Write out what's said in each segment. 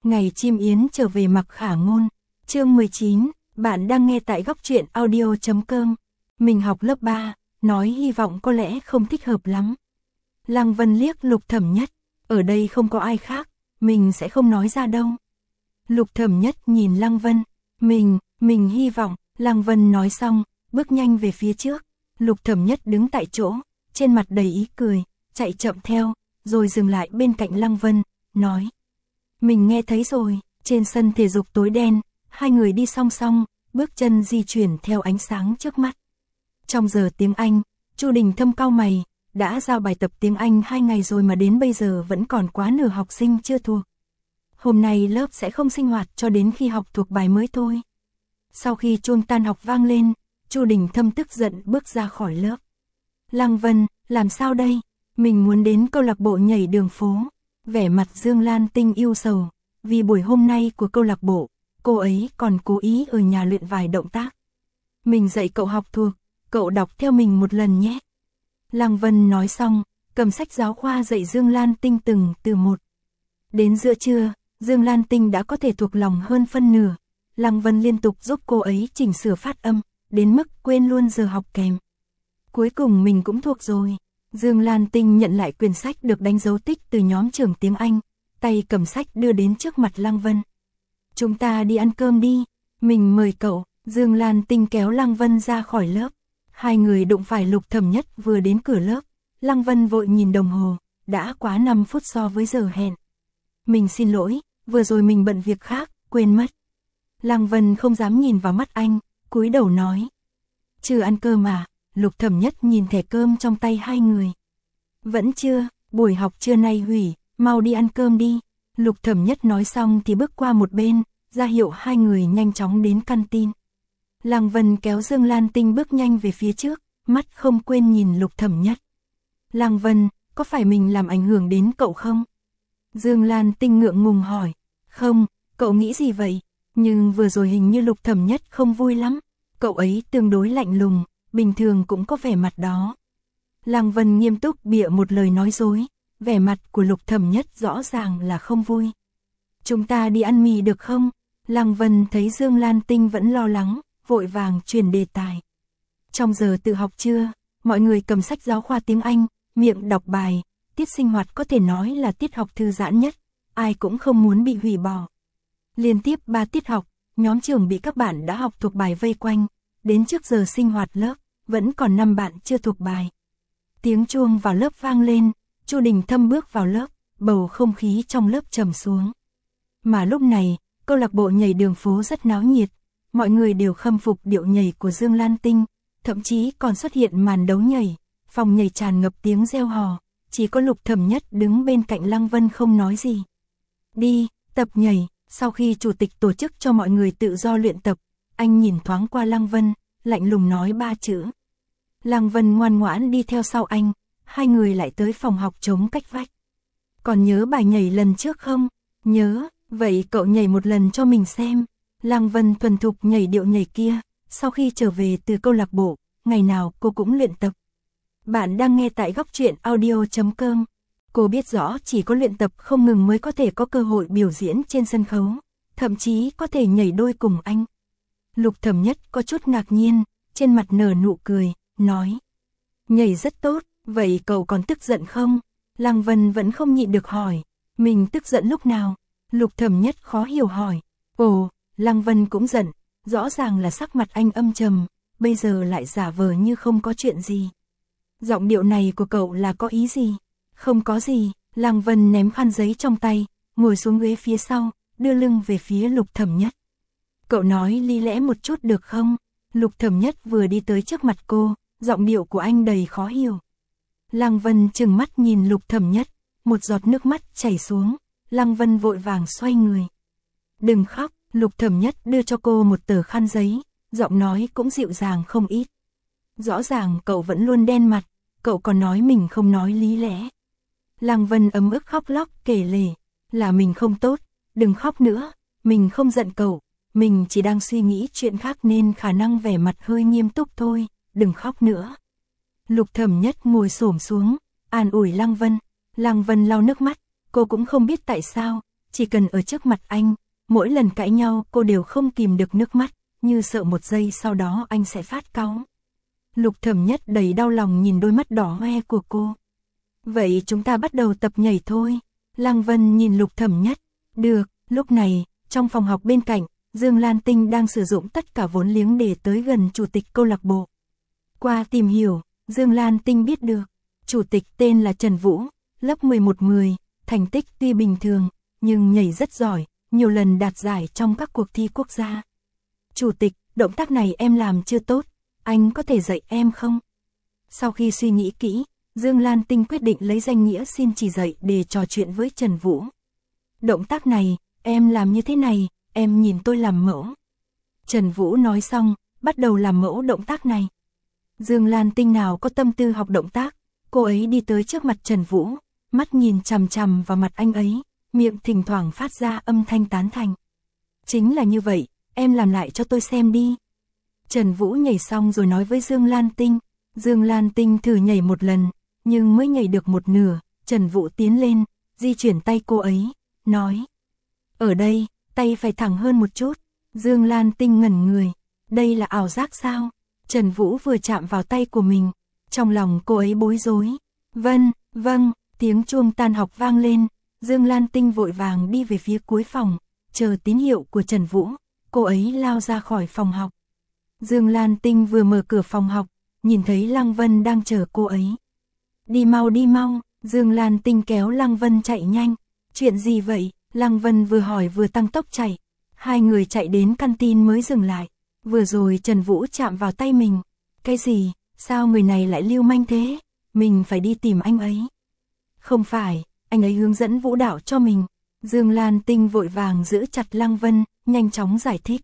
Ngày chim yến trở về Mặc Khả Ngôn. Chương 19, bạn đang nghe tại góc truyện audio.com. Mình học lớp 3, nói hy vọng có lẽ không thích hợp lắm. Lăng Vân liếc Lục Thẩm Nhất, ở đây không có ai khác, mình sẽ không nói ra đâu. Lục Thẩm Nhất nhìn Lăng Vân, mình hy vọng, Lăng Vân nói xong, bước nhanh về phía trước. Lục Thẩm Nhất đứng tại chỗ, trên mặt đầy ý cười, chạy chậm theo, rồi dừng lại bên cạnh Lăng Vân, nói. Mình nghe thấy rồi, trên sân thể dục tối đen, hai người đi song song, bước chân di chuyển theo ánh sáng trước mắt. Trong giờ tiếng Anh, Chu Đình Thâm cau mày, đã giao bài tập tiếng Anh 2 ngày rồi mà đến bây giờ vẫn còn quá nửa học sinh chưa thuộc. Hôm nay lớp sẽ không sinh hoạt cho đến khi học thuộc bài mới thôi. Sau khi chuông tan học vang lên, Chu Đình Thâm tức giận bước ra khỏi lớp. Lăng Vân, làm sao đây? Mình muốn đến câu lạc bộ nhảy đường phố. Vẻ mặt Dương Lan Tinh ưu sầu, vì buổi hôm nay của câu lạc bộ, cô ấy còn cố ý ở nhà luyện vài động tác. Mình dạy cậu học thuộc, cậu đọc theo mình một lần nhé. Lăng Vân nói xong, cầm sách giáo khoa dạy Dương Lan Tinh từng từ một. Đến giữa trưa, Dương Lan Tinh đã có thể thuộc lòng hơn phân nửa. Lăng Vân liên tục giúp cô ấy chỉnh sửa phát âm, đến mức quên luôn giờ học kèm. Cuối cùng mình cũng thuộc rồi. Dương Lan Tinh nhận lại quyển sách được đánh dấu tích từ nhóm trưởng tiếng Anh, tay cầm sách đưa đến trước mặt Lăng Vân. Chúng ta đi ăn cơm đi, mình mời cậu. Dương Lan Tinh kéo Lăng Vân ra khỏi lớp. Hai người đụng phải Lục Thẩm Nhất vừa đến cửa lớp. Lăng Vân vội nhìn đồng hồ, đã quá 5 phút so với giờ hẹn. Mình xin lỗi, vừa rồi mình bận việc khác, quên mất. Lăng Vân không dám nhìn vào mắt anh, cúi đầu nói. Chưa ăn cơm à? Lục Thẩm Nhất nhìn thẻ cơm trong tay hai người. Vẫn chưa, buổi học trưa nay hủy, mau đi ăn cơm đi. Lục Thẩm Nhất nói xong thì bước qua một bên, ra hiệu hai người nhanh chóng đến canteen. Lăng Vân kéo Dương Lan Tinh bước nhanh về phía trước, mắt không quên nhìn Lục Thẩm Nhất. Lăng Vân, có phải mình làm ảnh hưởng đến cậu không? Dương Lan Tinh ngượng ngùng hỏi. Không, cậu nghĩ gì vậy? Nhưng vừa rồi hình như Lục Thẩm Nhất không vui lắm. Cậu ấy tương đối lạnh lùng, bình thường cũng có vẻ mặt đó. Lăng Vân nghiêm túc bịa một lời nói dối, vẻ mặt của Lục Thẩm Nhất rõ ràng là không vui. Chúng ta đi ăn mì được không? Lăng Vân thấy Dương Lan Tinh vẫn lo lắng, vội vàng chuyển đề tài. Trong giờ tự học trưa, mọi người cầm sách giáo khoa tiếng Anh, miệng đọc bài, tiết sinh hoạt có thể nói là tiết học thư giãn nhất, ai cũng không muốn bị hủy bỏ. Liên tiếp 3 tiết học, nhóm trưởng bị các bạn đã học thuộc bài vây quanh, đến trước giờ sinh hoạt lớp, vẫn còn 5 bạn chưa thuộc bài. Tiếng chuông vào lớp vang lên, Chu Đình Thâm bước vào lớp, bầu không khí trong lớp trầm xuống. Mà lúc này, câu lạc bộ nhảy đường phố rất náo nhiệt, mọi người đều khâm phục điệu nhảy của Dương Lan Tinh, thậm chí còn xuất hiện màn đấu nhảy, phòng nhảy tràn ngập tiếng reo hò, chỉ có Lục Thẩm Nhất đứng bên cạnh Lăng Vân không nói gì. Đi, tập nhảy, sau khi chủ tịch tổ chức cho mọi người tự do luyện tập, anh nhìn thoáng qua Lăng Vân, lạnh lùng nói 3 chữ. Lăng Vân ngoan ngoãn đi theo sau anh, hai người lại tới phòng học trống cách vách. Còn nhớ bài nhảy lần trước không? Nhớ, vậy cậu nhảy một lần cho mình xem. Lăng Vân thuần thục nhảy điệu nhảy kia, sau khi trở về từ câu lạc bộ, ngày nào cô cũng luyện tập. Bạn đang nghe tại góc truyện audio.com. Cô biết rõ chỉ có luyện tập không ngừng mới có thể có cơ hội biểu diễn trên sân khấu, thậm chí có thể nhảy đôi cùng anh. Lục Thẩm Nhất có chút ngạc nhiên, trên mặt nở nụ cười, nói. Nhảy rất tốt, vậy cậu còn tức giận không? Lăng Vân vẫn không nhịn được hỏi. Mình tức giận lúc nào? Lục Thẩm Nhất khó hiểu hỏi. Ồ, Lăng Vân cũng giận, rõ ràng là sắc mặt anh âm trầm, bây giờ lại giả vờ như không có chuyện gì. Giọng điệu này của cậu là có ý gì? Không có gì, Lăng Vân ném khăn giấy trong tay, ngồi xuống ghế phía sau, đưa lưng về phía Lục Thẩm Nhất. Cậu nói lý lẽ một chút được không? Lục Thẩm Nhất vừa đi tới trước mặt cô, giọng điệu của anh đầy khó hiểu. Lăng Vân trừng mắt nhìn Lục Thẩm Nhất, một giọt nước mắt chảy xuống, Lăng Vân vội vàng xoay người. Đừng khóc, Lục Thẩm Nhất đưa cho cô một tờ khăn giấy, giọng nói cũng dịu dàng không ít. Rõ ràng cậu vẫn luôn đen mặt, cậu còn nói mình không nói lý lẽ. Lăng Vân ấm ức khóc lóc kể lể, là mình không tốt, đừng khóc nữa, mình không giận cậu, mình chỉ đang suy nghĩ chuyện khác nên khả năng vẻ mặt hơi nghiêm túc thôi, đừng khóc nữa. Lục Thẩm Nhất ngồi xổm xuống, an ủi Lăng Vân. Lăng Vân lau nước mắt, cô cũng không biết tại sao, chỉ cần ở trước mặt anh, mỗi lần cãi nhau cô đều không kìm được nước mắt, như sợ một giây sau đó anh sẽ phát cáu. Lục Thẩm Nhất đầy đau lòng nhìn đôi mắt đỏ hoe của cô. Vậy chúng ta bắt đầu tập nhảy thôi. Lăng Vân nhìn Lục Thẩm Nhất. Được, lúc này, trong phòng học bên cạnh, Dương Lan Tinh đang sử dụng tất cả vốn liếng để tới gần chủ tịch câu lạc bộ. Qua tìm hiểu, Dương Lan Tinh biết được, chủ tịch tên là Trần Vũ, lớp 11-10, thành tích tuy bình thường, nhưng nhảy rất giỏi, nhiều lần đạt giải trong các cuộc thi quốc gia. Chủ tịch, động tác này em làm chưa tốt, anh có thể dạy em không? Sau khi suy nghĩ kỹ, Dương Lan Tinh quyết định lấy danh nghĩa xin chỉ dạy để trò chuyện với Trần Vũ. Động tác này, em làm như thế này, em nhìn tôi làm mẫu. Trần Vũ nói xong, bắt đầu làm mẫu động tác này. Dương Lan Tinh nào có tâm tư học động tác, cô ấy đi tới trước mặt Trần Vũ, mắt nhìn chằm chằm vào mặt anh ấy, miệng thỉnh thoảng phát ra âm thanh tán thành. Chính là như vậy, em làm lại cho tôi xem đi. Trần Vũ nhảy xong rồi nói với Dương Lan Tinh. Dương Lan Tinh thử nhảy một lần, nhưng mới nhảy được một nửa, Trần Vũ tiến lên, di chuyển tay cô ấy, nói. Ở đây, tay phải thẳng hơn một chút. Dương Lan Tinh ngẩn người, đây là ảo giác sao? Trần Vũ vừa chạm vào tay của mình, trong lòng cô ấy bối rối. Vâng, tiếng chuông tan học vang lên, Dương Lan Tinh vội vàng đi về phía cuối phòng, chờ tín hiệu của Trần Vũ, cô ấy lao ra khỏi phòng học. Dương Lan Tinh vừa mở cửa phòng học, nhìn thấy Lăng Vân đang chờ cô ấy. Đi mau, Dương Lan Tinh kéo Lăng Vân chạy nhanh. Chuyện gì vậy? Lăng Vân vừa hỏi vừa tăng tốc chạy. Hai người chạy đến canteen mới dừng lại. Vừa rồi Trần Vũ chạm vào tay mình. Cái gì? Sao người này lại lưu manh thế? Mình phải đi tìm anh ấy. Không phải, anh ấy hướng dẫn vũ đạo cho mình. Dương Lan Tinh vội vàng giữ chặt Lăng Vân, nhanh chóng giải thích.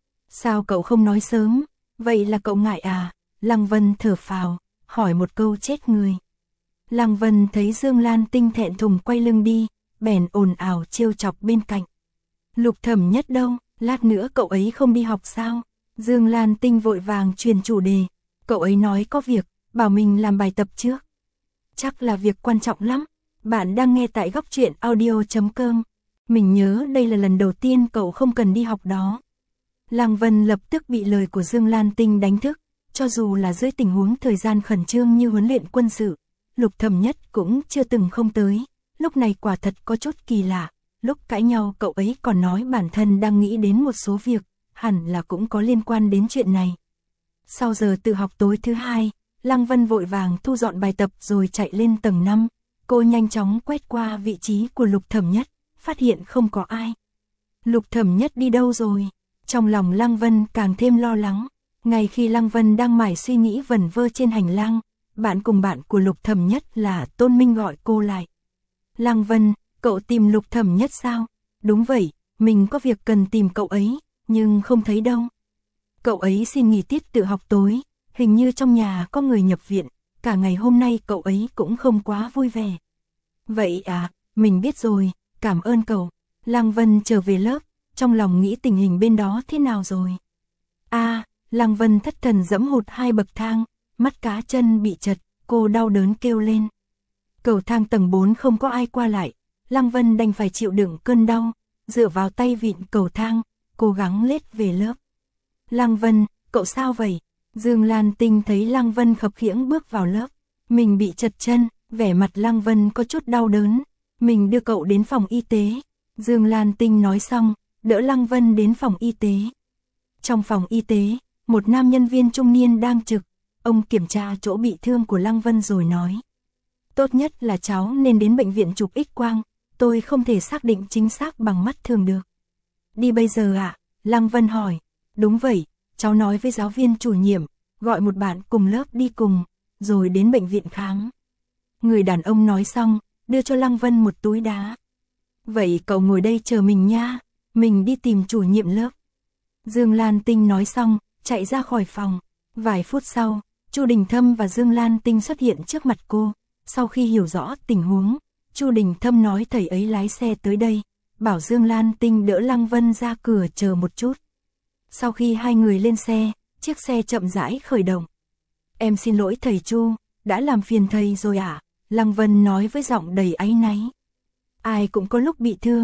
Sao cậu không nói sớm? Vậy là cậu ngại à? Lăng Vân thở phào, hỏi một câu chết người. Lăng Vân thấy Dương Lan Tinh thẹn thùng quay lưng đi, bèn ồn ào trêu chọc bên cạnh. Lục Thẩm Nhất đâu? Lát nữa cậu ấy không đi học sao? Dương Lan Tinh vội vàng truyền chủ đề. Cậu ấy nói có việc, bảo mình làm bài tập trước. Chắc là việc quan trọng lắm. Bạn đang nghe tại góc truyện audio.com. Mình nhớ đây là lần đầu tiên cậu không cần đi học đó. Lăng Vân lập tức bị lời của Dương Lan Tinh đánh thức. Cho dù là dưới tình huống thời gian khẩn trương như huấn luyện quân sự, Lục Thẩm Nhất cũng chưa từng không tới. Lúc này quả thật có chút kỳ lạ. Lúc cãi nhau cậu ấy còn nói bản thân đang nghĩ đến một số việc, hẳn là cũng có liên quan đến chuyện này. Sau giờ tự học tối thứ hai, Lăng Vân vội vàng thu dọn bài tập rồi chạy lên tầng 5. Cô nhanh chóng quét qua vị trí của Lục Thẩm Nhất, phát hiện không có ai. Lục Thẩm Nhất đi đâu rồi? Trong lòng Lăng Vân càng thêm lo lắng. Ngay khi Lăng Vân đang mải suy nghĩ vẩn vơ trên hành lang, bạn cùng bạn của Lục Thẩm Nhất là Tôn Minh gọi cô lại. Lăng Vân, cậu tìm Lục Thẩm Nhất sao? Đúng vậy, mình có việc cần tìm cậu ấy, nhưng không thấy đâu. Cậu ấy xin nghỉ tiết tự học tối, hình như trong nhà có người nhập viện, cả ngày hôm nay cậu ấy cũng không quá vui vẻ. Vậy à, mình biết rồi, cảm ơn cậu. Lăng Vân trở về lớp, trong lòng nghĩ tình hình bên đó thế nào rồi. Lăng Vân thất thần giẫm hụt 2 bậc thang, mắt cá chân bị trật, cô đau đớn kêu lên. Cầu thang tầng 4 không có ai qua lại, Lăng Vân đành phải chịu đựng cơn đau, dựa vào tay vịn cầu thang, cố gắng lết về lớp. Lăng Vân, cậu sao vậy? Dương Lan Tinh thấy Lăng Vân khập khiễng bước vào lớp, mình bị trật chân, vẻ mặt Lăng Vân có chút đau đớn, mình đưa cậu đến phòng y tế. Dương Lan Tinh nói xong, đỡ Lăng Vân đến phòng y tế. Trong phòng y tế, một nam nhân viên trung niên đang trực, ông kiểm tra chỗ bị thương của Lăng Vân rồi nói. Tốt nhất là cháu nên đến bệnh viện chụp X-quang, tôi không thể xác định chính xác bằng mắt thường được. Đi bây giờ ạ? Lăng Vân hỏi. Đúng vậy, cháu nói với giáo viên chủ nhiệm, gọi một bạn cùng lớp đi cùng, rồi đến bệnh viện khám. Người đàn ông nói xong, đưa cho Lăng Vân một túi đá. Vậy cậu ngồi đây chờ mình nha, mình đi tìm chủ nhiệm lớp. Dương Lan Tinh nói xong, chạy ra khỏi phòng. Vài phút sau, Chu Đình Thâm và Dương Lan Tinh xuất hiện trước mặt cô. Sau khi hiểu rõ tình huống, Chu Đình Thâm nói thầy ấy lái xe tới đây, bảo Dương Lan Tinh đỡ Lăng Vân ra cửa chờ một chút. Sau khi hai người lên xe, chiếc xe chậm rãi khởi động. Em xin lỗi thầy Chu, đã làm phiền thầy rồi ạ, Lăng Vân nói với giọng đầy áy náy. Ai cũng có lúc bị thương,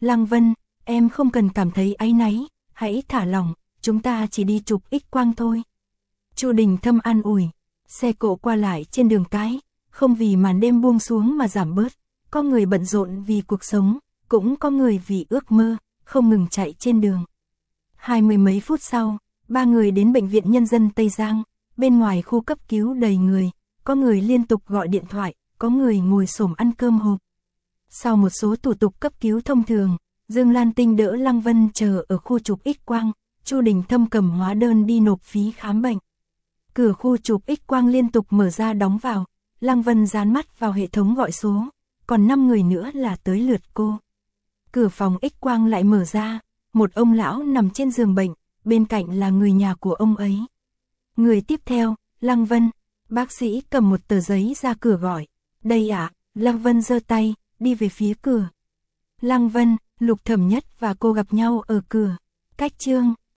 Lăng Vân, em không cần cảm thấy áy náy, hãy thả lỏng, chúng ta chỉ đi chụp X quang thôi. Chu Đình Thâm an ủi, xe cộ qua lại trên đường cái, không vì màn đêm buông xuống mà giảm bớt, có người bận rộn vì cuộc sống, cũng có người vì ước mơ, không ngừng chạy trên đường. 20 mấy phút sau, ba người đến bệnh viện nhân dân Tây Giang, bên ngoài khu cấp cứu đầy người, có người liên tục gọi điện thoại, có người ngồi xổm ăn cơm hộp. Sau một số thủ tục cấp cứu thông thường, Dương Lan Tinh đỡ Lăng Vân chờ ở khu chụp X quang, Chu Đình Thâm cầm hóa đơn đi nộp phí khám bệnh. Cửa khu chụp X quang liên tục mở ra đóng vào, Lăng Vân dán mắt vào hệ thống gọi số, còn 5 người nữa là tới lượt cô. Cửa phòng X quang lại mở ra, một ông lão nằm trên giường bệnh, bên cạnh là người nhà của ông ấy. Người tiếp theo, Lăng Vân, bác sĩ cầm một tờ giấy ra cửa gọi, đây ạ, Lăng Vân giơ tay, đi về phía cửa. Lăng Vân, Lục Thẩm Nhất và cô gặp nhau ở cửa, cách Trương